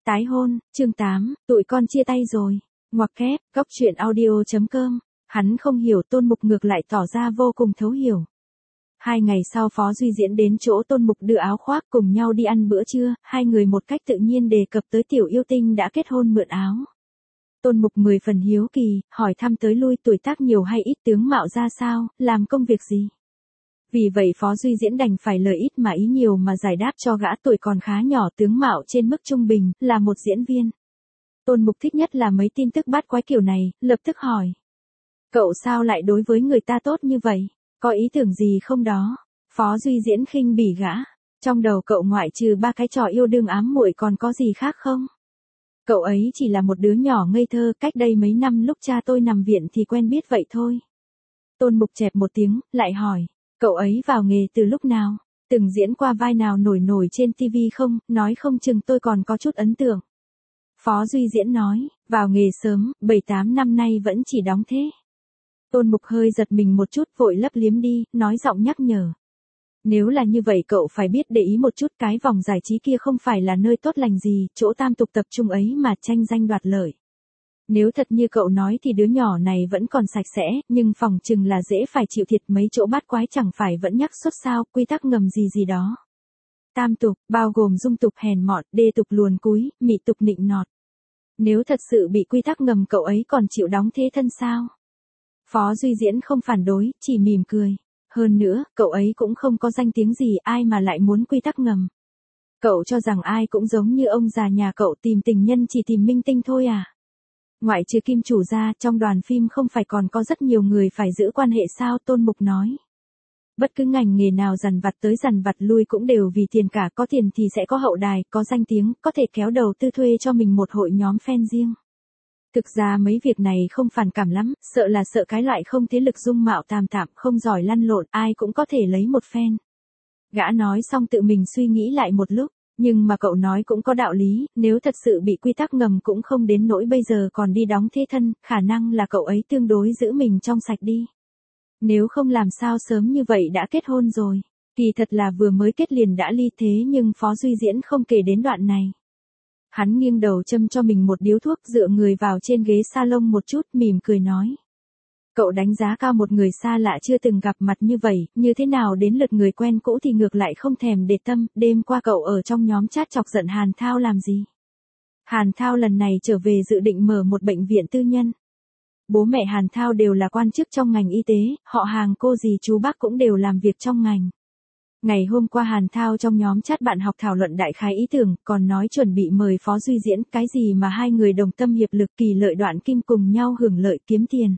Tái hôn, chương 8, tụi con chia tay rồi. Ngoặc kép, góc truyện audio.com. Hắn không hiểu, Tôn Mục ngược lại tỏ ra vô cùng thấu hiểu. 2 ngày sau Phó Duy Diễn đến chỗ Tôn Mục đưa áo khoác cùng nhau đi ăn bữa trưa, hai người một cách tự nhiên đề cập tới tiểu yêu tinh đã kết hôn mượn áo. Tôn Mục 10 phần hiếu kỳ, hỏi thăm tới lui tuổi tác nhiều hay ít, tướng mạo ra sao, làm công việc gì. Vì vậy Phó Duy Diễn đành phải lời ít mà ý nhiều mà giải đáp cho gã tuổi còn khá nhỏ, tướng mạo trên mức trung bình, là một diễn viên. Tôn Mục thích nhất là mấy tin tức bát quái kiểu này, lập tức hỏi. Cậu sao lại đối với người ta tốt như vậy? Có ý tưởng gì không đó? Phó Duy Diễn khinh bỉ gã. Trong đầu cậu ngoại trừ 3 cái trò yêu đương ám muội còn có gì khác không? Cậu ấy chỉ là một đứa nhỏ ngây thơ, cách đây mấy năm lúc cha tôi nằm viện thì quen biết vậy thôi. Tôn Mục chẹp một tiếng, lại hỏi. Cậu ấy vào nghề từ lúc nào? Từng diễn qua vai nào nổi nổi trên TV không? Nói không chừng tôi còn có chút ấn tượng. Phó Duy Diễn nói, vào nghề sớm, 7-8 năm nay vẫn chỉ đóng thế. Tôn Mục hơi giật mình một chút, vội lấp liếm đi, nói giọng nhắc nhở. Nếu là như vậy cậu phải biết để ý một chút, cái vòng giải trí kia không phải là nơi tốt lành gì, chỗ tam tục tập trung ấy mà tranh danh đoạt lợi. Nếu thật như cậu nói thì đứa nhỏ này vẫn còn sạch sẽ, nhưng phòng chừng là dễ phải chịu thiệt, mấy chỗ bát quái chẳng phải vẫn nhắc suốt sao, quy tắc ngầm gì đó. Tam tục, bao gồm dung tục hèn mọn, đê tục luồn cúi, mị tục nịnh nọt. Nếu thật sự bị quy tắc ngầm cậu ấy còn chịu đóng thế thân sao? Phó Duy Diễn không phản đối, chỉ mỉm cười. Hơn nữa, cậu ấy cũng không có danh tiếng gì, ai mà lại muốn quy tắc ngầm. Cậu cho rằng ai cũng giống như ông già nhà cậu tìm tình nhân chỉ tìm minh tinh thôi à? Ngoại trừ kim chủ ra, trong đoàn phim không phải còn có rất nhiều người phải giữ quan hệ sao? Tôn Mục nói. Bất cứ ngành nghề nào dằn vặt tới dằn vặt lui cũng đều vì tiền cả, có tiền thì sẽ có hậu đài, có danh tiếng, có thể kéo đầu tư thuê cho mình một hội nhóm fan riêng. Thực ra mấy việc này không phản cảm lắm, sợ là sợ cái loại không thế lực dung mạo tạm tạm, không giỏi lăn lộn, ai cũng có thể lấy một fan. Gã nói xong tự mình suy nghĩ lại một lúc, nhưng mà cậu nói cũng có đạo lý, nếu thật sự bị quy tắc ngầm cũng không đến nỗi bây giờ còn đi đóng thế thân, khả năng là cậu ấy tương đối giữ mình trong sạch đi. Nếu không làm sao sớm như vậy đã kết hôn rồi. Kỳ thật là vừa mới kết liền đã ly, thế nhưng Phó Duy Diễn không kể đến đoạn này. Hắn nghiêng đầu châm cho mình một điếu thuốc, dựa người vào trên ghế salon một chút, mỉm cười nói. Cậu đánh giá cao một người xa lạ chưa từng gặp mặt như vậy, như thế nào đến lượt người quen cũ thì ngược lại không thèm để tâm, đêm qua cậu ở trong nhóm chat chọc giận Hàn Thao làm gì? Hàn Thao lần này trở về dự định mở một bệnh viện tư nhân. Bố mẹ Hàn Thao đều là quan chức trong ngành y tế, họ hàng cô dì chú bác cũng đều làm việc trong ngành. Ngày hôm qua Hàn Thao trong nhóm chat bạn học thảo luận đại khái ý tưởng, còn nói chuẩn bị mời Phó Duy Diễn, cái gì mà hai người đồng tâm hiệp lực, kỳ lợi đoạn kim, cùng nhau hưởng lợi kiếm tiền.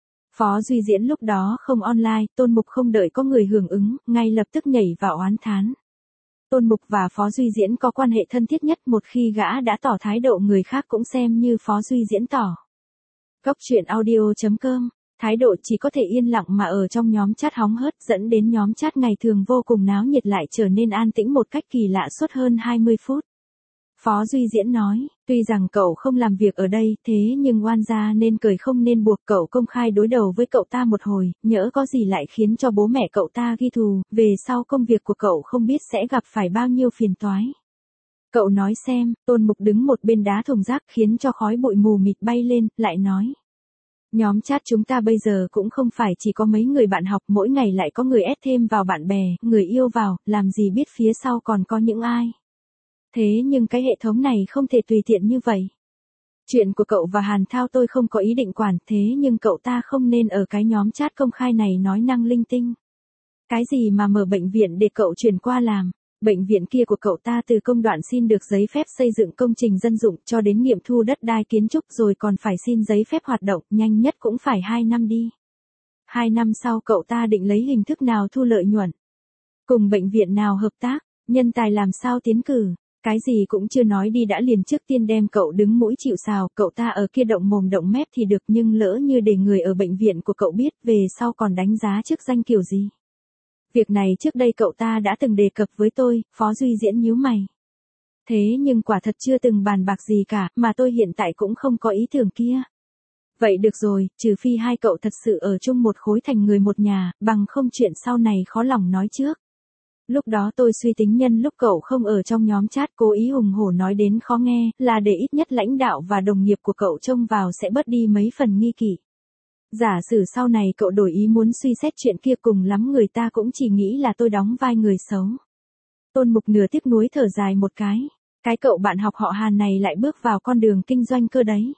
Phó Duy Diễn lúc đó không online, Tôn Mục không đợi có người hưởng ứng, ngay lập tức nhảy vào oán thán. Tôn Mục và Phó Duy Diễn có quan hệ thân thiết nhất, một khi gã đã tỏ thái độ người khác cũng xem như Phó Duy Diễn tỏ. Góc truyện audio.com. Thái độ chỉ có thể yên lặng mà ở trong nhóm chat hóng hớt, dẫn đến nhóm chat ngày thường vô cùng náo nhiệt lại trở nên an tĩnh một cách kỳ lạ suốt hơn 20 phút. Phó Duy Diễn nói, tuy rằng cậu không làm việc ở đây, thế nhưng oan gia nên cười không nên buộc, cậu công khai đối đầu với cậu ta một hồi, nhỡ có gì lại khiến cho bố mẹ cậu ta ghi thù, về sau công việc của cậu không biết sẽ gặp phải bao nhiêu phiền toái. Cậu nói xem. Tôn Mục đứng một bên đá thùng rác khiến cho khói bụi mù mịt bay lên, lại nói. Nhóm chat chúng ta bây giờ cũng không phải chỉ có mấy người bạn học, mỗi ngày lại có người ép thêm vào bạn bè, người yêu vào, làm gì biết phía sau còn có những ai. Thế nhưng cái hệ thống này không thể tùy tiện như vậy. Chuyện của cậu và Hàn Thao tôi không có ý định quản, thế nhưng cậu ta không nên ở cái nhóm chat công khai này nói năng linh tinh. Cái gì mà mở bệnh viện để cậu chuyển qua làm. Bệnh viện kia của cậu ta từ công đoạn xin được giấy phép xây dựng công trình dân dụng cho đến nghiệm thu đất đai kiến trúc rồi còn phải xin giấy phép hoạt động, nhanh nhất cũng phải 2 năm đi. 2 năm sau cậu ta định lấy hình thức nào thu lợi nhuận? Cùng bệnh viện nào hợp tác? Nhân tài làm sao tiến cử? Cái gì cũng chưa nói đi đã liền trước tiên đem cậu đứng mũi chịu sào, cậu ta ở kia động mồm động mép thì được, nhưng lỡ như để người ở bệnh viện của cậu biết, về sau còn đánh giá chức danh kiểu gì? Việc này trước đây cậu ta đã từng đề cập với tôi. Phó Duy Diễn nhíu mày. Thế nhưng quả thật chưa từng bàn bạc gì cả, mà tôi hiện tại cũng không có ý tưởng kia. Vậy được rồi, trừ phi hai cậu thật sự ở chung một khối thành người một nhà, bằng không chuyện sau này khó lòng nói trước. Lúc đó tôi suy tính nhân lúc cậu không ở trong nhóm chat cố ý hùng hổ nói đến khó nghe, là để ít nhất lãnh đạo và đồng nghiệp của cậu trông vào sẽ bớt đi mấy phần nghi kỵ. Giả sử sau này cậu đổi ý muốn suy xét chuyện kia cùng lắm người ta cũng chỉ nghĩ là tôi đóng vai người xấu. Tôn Mục nửa tiếc nuối thở dài một cái cậu bạn học họ Hàn này lại bước vào con đường kinh doanh cơ đấy.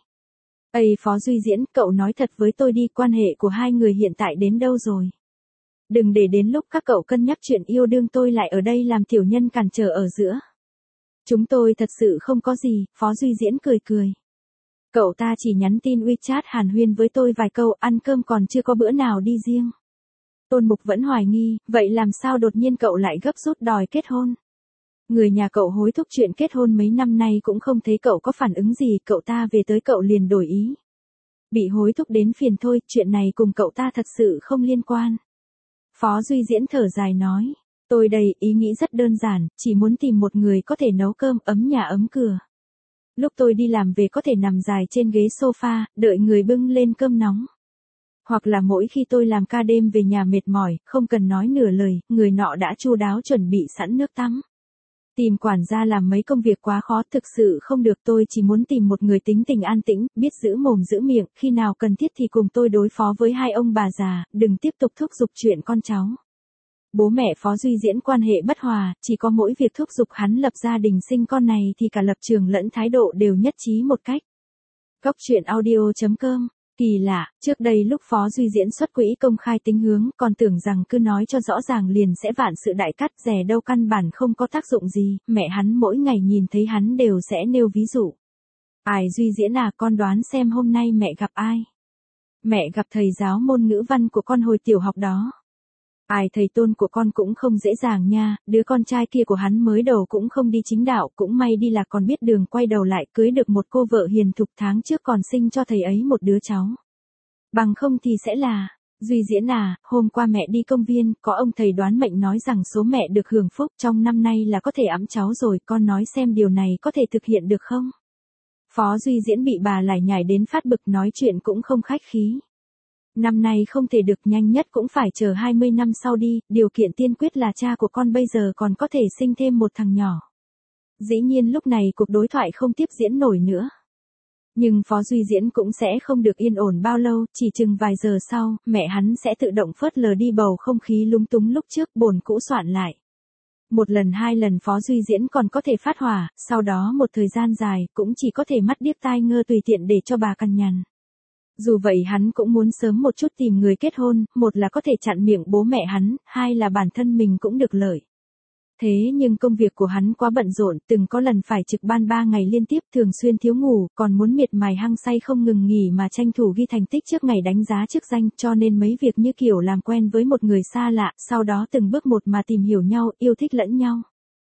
Ây Phó Duy Diễn, cậu nói thật với tôi đi, quan hệ của hai người hiện tại đến đâu rồi? Đừng để đến lúc các cậu cân nhắc chuyện yêu đương tôi lại ở đây làm tiểu nhân cản trở ở giữa. Chúng tôi thật sự không có gì, Phó Duy Diễn cười cười. Cậu ta chỉ nhắn tin WeChat hàn huyên với tôi vài câu, ăn cơm còn chưa có bữa nào đi riêng. Tôn Mục vẫn hoài nghi, vậy làm sao đột nhiên cậu lại gấp rút đòi kết hôn? Người nhà cậu hối thúc chuyện kết hôn mấy năm nay cũng không thấy cậu có phản ứng gì, cậu ta về tới cậu liền đổi ý. Bị hối thúc đến phiền thôi, chuyện này cùng cậu ta thật sự không liên quan. Phó Duy Diễn thở dài nói, tôi đây ý nghĩ rất đơn giản, chỉ muốn tìm một người có thể nấu cơm, ấm nhà ấm cửa. Lúc tôi đi làm về có thể nằm dài trên ghế sofa, đợi người bưng lên cơm nóng. Hoặc là mỗi khi tôi làm ca đêm về nhà mệt mỏi, không cần nói nửa lời, người nọ đã chu đáo chuẩn bị sẵn nước tắm. Tìm quản gia làm mấy công việc quá khó, thực sự không được, tôi chỉ muốn tìm một người tính tình an tĩnh, biết giữ mồm giữ miệng, khi nào cần thiết thì cùng tôi đối phó với hai ông bà già, đừng tiếp tục thúc giục chuyện con cháu. Bố mẹ Phó Duy Diễn quan hệ bất hòa, chỉ có mỗi việc thúc giục hắn lập gia đình sinh con này thì cả lập trường lẫn thái độ đều nhất trí một cách. Góc truyện audio.com. Kỳ lạ, trước đây lúc Phó Duy Diễn xuất quỹ công khai tính hướng, còn tưởng rằng cứ nói cho rõ ràng liền sẽ vạn sự đại cát, rẻ đâu căn bản không có tác dụng gì, mẹ hắn mỗi ngày nhìn thấy hắn đều sẽ nêu ví dụ. Ai Duy Diễn à, con đoán xem hôm nay mẹ gặp ai? Mẹ gặp thầy giáo môn ngữ văn của con hồi tiểu học đó. Ai, thầy Tôn của con cũng không dễ dàng nha, đứa con trai kia của hắn mới đầu cũng không đi chính đạo, cũng may đi là còn biết đường quay đầu lại, cưới được một cô vợ hiền thục, tháng trước còn sinh cho thầy ấy một đứa cháu. Bằng không thì sẽ là, Duy Diễn à, hôm qua mẹ đi công viên, có ông thầy đoán mệnh nói rằng số mẹ được hưởng phúc trong năm nay là có thể ẵm cháu rồi, con nói xem điều này có thể thực hiện được không? Phó Duy Diễn bị bà lải nhải đến phát bực, nói chuyện cũng không khách khí. Năm nay không thể được, nhanh nhất cũng phải chờ 20 năm sau đi, điều kiện tiên quyết là cha của con bây giờ còn có thể sinh thêm một thằng nhỏ. Dĩ nhiên lúc này cuộc đối thoại không tiếp diễn nổi nữa. Nhưng Phó Duy Diễn cũng sẽ không được yên ổn bao lâu, chỉ chừng vài giờ sau, mẹ hắn sẽ tự động phớt lờ đi bầu không khí lúng túng lúc trước, bồn cũ soạn lại. Một lần hai lần Phó Duy Diễn còn có thể phát hỏa, sau đó một thời gian dài cũng chỉ có thể mắt điếc tai ngơ tùy tiện để cho bà cằn nhằn. Dù vậy hắn cũng muốn sớm một chút tìm người kết hôn, một là có thể chặn miệng bố mẹ hắn, hai là bản thân mình cũng được lợi. Thế nhưng công việc của hắn quá bận rộn, từng có lần phải trực ban 3 ngày liên tiếp, thường xuyên thiếu ngủ, còn muốn miệt mài hăng say không ngừng nghỉ mà tranh thủ ghi thành tích trước ngày đánh giá chức danh, cho nên mấy việc như kiểu làm quen với một người xa lạ, sau đó từng bước một mà tìm hiểu nhau, yêu thích lẫn nhau.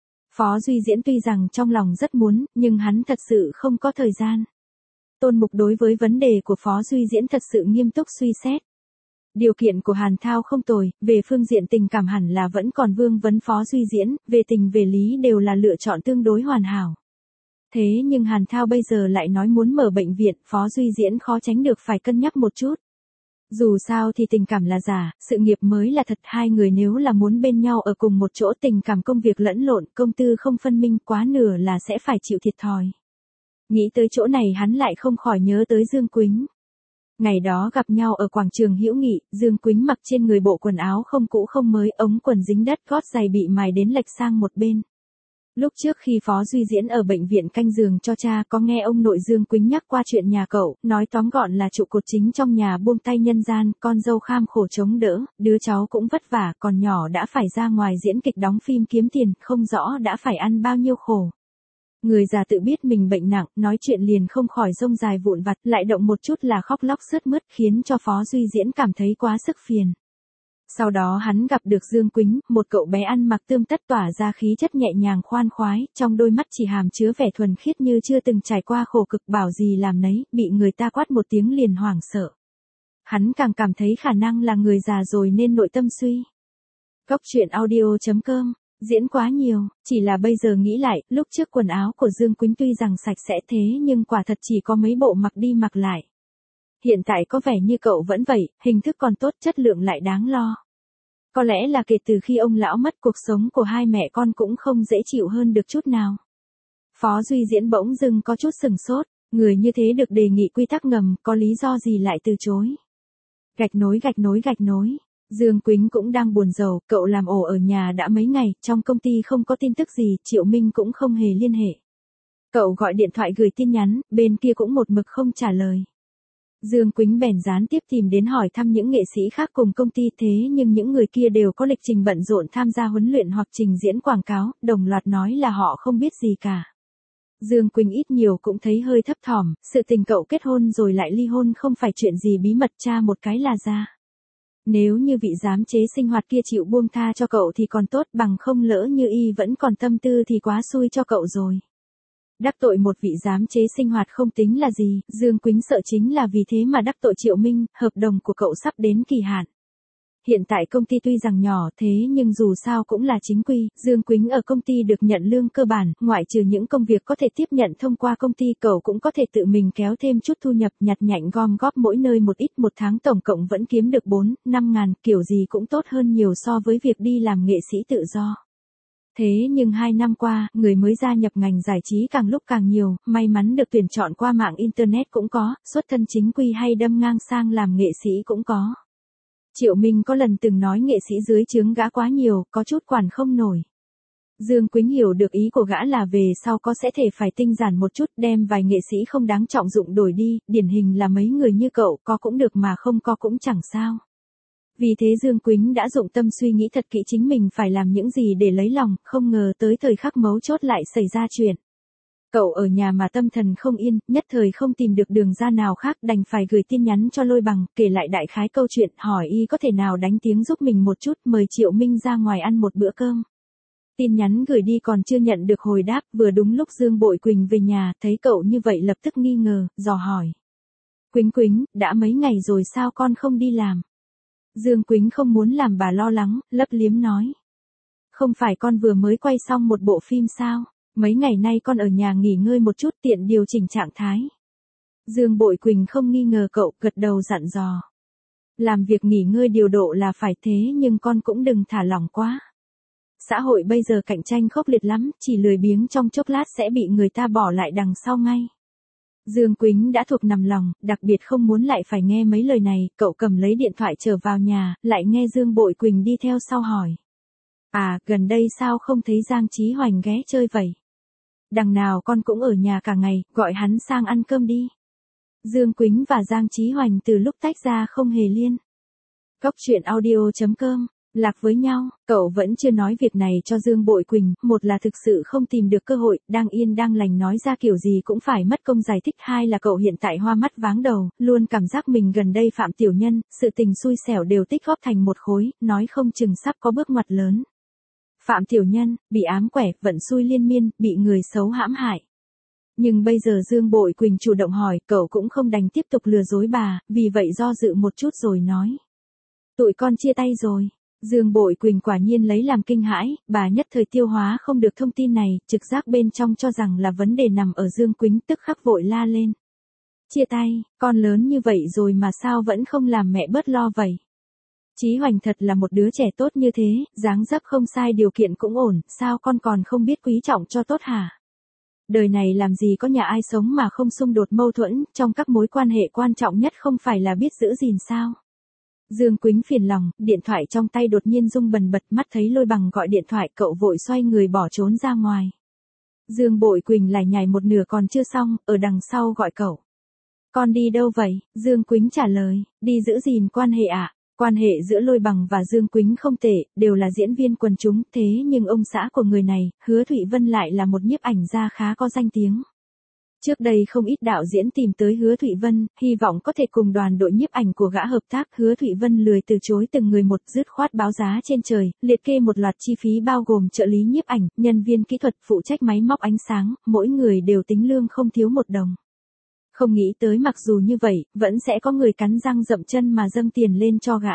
Phó Duy Diễn tuy rằng trong lòng rất muốn, nhưng hắn thật sự không có thời gian. Tôn Mục đối với vấn đề của Phó Duy Diễn thật sự nghiêm túc suy xét. Điều kiện của Hàn Thao không tồi, về phương diện tình cảm hẳn là vẫn còn vương vấn Phó Duy Diễn, về tình về lý đều là lựa chọn tương đối hoàn hảo. Thế nhưng Hàn Thao bây giờ lại nói muốn mở bệnh viện, Phó Duy Diễn khó tránh được phải cân nhắc một chút. Dù sao thì tình cảm là giả, sự nghiệp mới là thật, hai người nếu là muốn bên nhau ở cùng một chỗ, tình cảm công việc lẫn lộn, công tư không phân minh, quá nửa là sẽ phải chịu thiệt thòi. Nghĩ tới chỗ này hắn lại không khỏi nhớ tới Dương Quýnh. Ngày đó gặp nhau ở quảng trường Hữu Nghị, Dương Quýnh mặc trên người bộ quần áo không cũ không mới, ống quần dính đất, gót giày bị mài đến lệch sang một bên. Lúc trước khi Phó Duy Diễn ở bệnh viện canh giường cho cha, có nghe ông nội Dương Quýnh nhắc qua chuyện nhà cậu, nói tóm gọn là trụ cột chính trong nhà buông tay nhân gian, con dâu kham khổ chống đỡ, đứa cháu cũng vất vả, còn nhỏ đã phải ra ngoài diễn kịch đóng phim kiếm tiền, không rõ đã phải ăn bao nhiêu khổ. Người già tự biết mình bệnh nặng, nói chuyện liền không khỏi rông dài vụn vặt, lại động một chút là khóc lóc sướt mướt, khiến cho Phó Duy Diễn cảm thấy quá sức phiền. Sau đó hắn gặp được Dương Quýnh, một cậu bé ăn mặc tươm tất tỏa ra khí chất nhẹ nhàng khoan khoái, trong đôi mắt chỉ hàm chứa vẻ thuần khiết như chưa từng trải qua khổ cực, bảo gì làm nấy, bị người ta quát một tiếng liền hoảng sợ. Hắn càng cảm thấy khả năng là người già rồi nên nội tâm suy. Góc truyện audio.com. Diễn quá nhiều, chỉ là bây giờ nghĩ lại, lúc trước quần áo của Dương Quýnh tuy rằng sạch sẽ thế nhưng quả thật chỉ có mấy bộ mặc đi mặc lại. Hiện tại có vẻ như cậu vẫn vậy, hình thức còn tốt, chất lượng lại đáng lo. Có lẽ là kể từ khi ông lão mất, cuộc sống của hai mẹ con cũng không dễ chịu hơn được chút nào. Phó Duy Diễn bỗng dưng có chút sừng sốt, người như thế được đề nghị quy tắc ngầm, có lý do gì lại từ chối. Gạch nối. Dương Quýnh cũng đang buồn rầu, cậu làm ổ ở nhà đã mấy ngày, trong công ty không có tin tức gì, Triệu Minh cũng không hề liên hệ. Cậu gọi điện thoại gửi tin nhắn, bên kia cũng một mực không trả lời. Dương Quýnh bèn gián tiếp tìm đến hỏi thăm những nghệ sĩ khác cùng công ty, thế nhưng những người kia đều có lịch trình bận rộn tham gia huấn luyện hoặc trình diễn quảng cáo, đồng loạt nói là họ không biết gì cả. Dương Quýnh ít nhiều cũng thấy hơi thấp thỏm, sự tình cậu kết hôn rồi lại ly hôn không phải chuyện gì bí mật, tra một cái là ra. Nếu như vị giám chế sinh hoạt kia chịu buông tha cho cậu thì còn tốt, bằng không lỡ như y vẫn còn tâm tư thì quá xui cho cậu rồi. Đắc tội một vị giám chế sinh hoạt không tính là gì, Dương Quýnh sợ chính là vì thế mà đắc tội Triệu Minh, hợp đồng của cậu sắp đến kỳ hạn. Hiện tại công ty tuy rằng nhỏ thế nhưng dù sao cũng là chính quy, Dương Quýnh ở công ty được nhận lương cơ bản, ngoại trừ những công việc có thể tiếp nhận thông qua công ty, cậu cũng có thể tự mình kéo thêm chút thu nhập, nhặt nhạnh gom góp mỗi nơi một ít, một tháng tổng cộng vẫn kiếm được 4-5 ngàn, kiểu gì cũng tốt hơn nhiều so với việc đi làm nghệ sĩ tự do. Thế nhưng 2 năm qua, người mới gia nhập ngành giải trí càng lúc càng nhiều, may mắn được tuyển chọn qua mạng Internet cũng có, xuất thân chính quy hay đâm ngang sang làm nghệ sĩ cũng có. Triệu Minh có lần từng nói nghệ sĩ dưới trướng gã quá nhiều, có chút quản không nổi. Dương Quýnh hiểu được ý của gã là về sau có sẽ thể phải tinh giản một chút, đem vài nghệ sĩ không đáng trọng dụng đổi đi, điển hình là mấy người như cậu, có cũng được mà không có cũng chẳng sao. Vì thế Dương Quýnh đã dụng tâm suy nghĩ thật kỹ chính mình phải làm những gì để lấy lòng, không ngờ tới thời khắc mấu chốt lại xảy ra chuyện. Cậu ở nhà mà tâm thần không yên, nhất thời không tìm được đường ra nào khác, đành phải gửi tin nhắn cho Lôi Bằng, kể lại đại khái câu chuyện, hỏi y có thể nào đánh tiếng giúp mình một chút, mời Triệu Minh ra ngoài ăn một bữa cơm. Tin nhắn gửi đi còn chưa nhận được hồi đáp, vừa đúng lúc Dương Bội Quỳnh về nhà, thấy cậu như vậy lập tức nghi ngờ, dò hỏi. Quýnh, đã mấy ngày rồi sao con không đi làm? Dương Quýnh không muốn làm bà lo lắng, lấp liếm nói. Không phải con vừa mới quay xong một bộ phim sao? Mấy ngày nay con ở nhà nghỉ ngơi một chút, tiện điều chỉnh trạng thái. Dương Bội Quỳnh không nghi ngờ cậu, gật đầu dặn dò. Làm việc nghỉ ngơi điều độ là phải thế nhưng con cũng đừng thả lỏng quá. Xã hội bây giờ cạnh tranh khốc liệt lắm, chỉ lười biếng trong chốc lát sẽ bị người ta bỏ lại đằng sau ngay. Dương Quýnh đã thuộc nằm lòng, đặc biệt không muốn lại phải nghe mấy lời này, cậu cầm lấy điện thoại trở vào nhà, lại nghe Dương Bội Quỳnh đi theo sau hỏi. À, gần đây sao không thấy Giang Chí Hoành ghé chơi vậy? Đằng nào con cũng ở nhà cả ngày, gọi hắn sang ăn cơm đi. Dương Quýnh và Giang Chí Hoành từ lúc tách ra không hề liên. Cóc truyện audio.com, lạc với nhau, cậu vẫn chưa nói việc này cho Dương Bội Quỳnh, một là thực sự không tìm được cơ hội, đang yên đang lành nói ra kiểu gì cũng phải mất công giải thích, hai là cậu hiện tại hoa mắt váng đầu, luôn cảm giác mình gần đây phạm tiểu nhân, sự tình xui xẻo đều tích góp thành một khối, nói không chừng sắp có bước ngoặt lớn. Phạm tiểu nhân, bị ám quẻ, vận xui liên miên, bị người xấu hãm hại. Nhưng bây giờ Dương Bội Quỳnh chủ động hỏi, cậu cũng không đành tiếp tục lừa dối bà, vì vậy do dự một chút rồi nói. Tụi con chia tay rồi. Dương Bội Quỳnh quả nhiên lấy làm kinh hãi, bà nhất thời tiêu hóa không được thông tin này, trực giác bên trong cho rằng là vấn đề nằm ở Dương Quýnh, tức khắc vội la lên. Chia tay, con lớn như vậy rồi mà sao vẫn không làm mẹ bớt lo vậy? Chí Hoành thật là một đứa trẻ tốt như thế, dáng dấp không sai, điều kiện cũng ổn, sao con còn không biết quý trọng cho tốt hả? Đời này làm gì có nhà ai sống mà không xung đột mâu thuẫn, trong các mối quan hệ quan trọng nhất không phải là biết giữ gìn sao? Dương Quýnh phiền lòng, điện thoại trong tay đột nhiên rung bần bật, mắt thấy Lôi Bằng gọi điện thoại, cậu vội xoay người bỏ trốn ra ngoài. Dương Bội Quỳnh lải nhải một nửa còn chưa xong, ở đằng sau gọi cậu. Con đi đâu vậy? Dương Quýnh trả lời, đi giữ gìn quan hệ ạ. Quan hệ giữa Lôi Bằng và Dương Quýnh không tệ, đều là diễn viên quần chúng, thế nhưng ông xã của người này, Hứa Thụy Vân lại là một nhiếp ảnh gia khá có danh tiếng. Trước đây không ít đạo diễn tìm tới Hứa Thụy Vân, hy vọng có thể cùng đoàn đội nhiếp ảnh của gã hợp tác, Hứa Thụy Vân lười từ chối từng người một, dứt khoát báo giá trên trời, liệt kê một loạt chi phí bao gồm trợ lý nhiếp ảnh, nhân viên kỹ thuật, phụ trách máy móc ánh sáng, mỗi người đều tính lương không thiếu một đồng. Không nghĩ tới mặc dù như vậy, vẫn sẽ có người cắn răng dậm chân mà dâng tiền lên cho gã.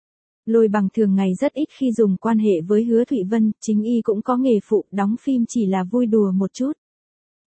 Lôi Bằng thường ngày rất ít khi dùng quan hệ với Hứa Thụy Vân, chính y cũng có nghề phụ, đóng phim chỉ là vui đùa một chút.